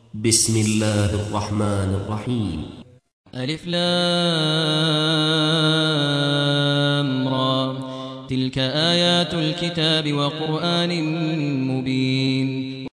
بسم الله الرحمن الرحيم. ألف لام را. تلك آيات الكتاب وقرآن مبين.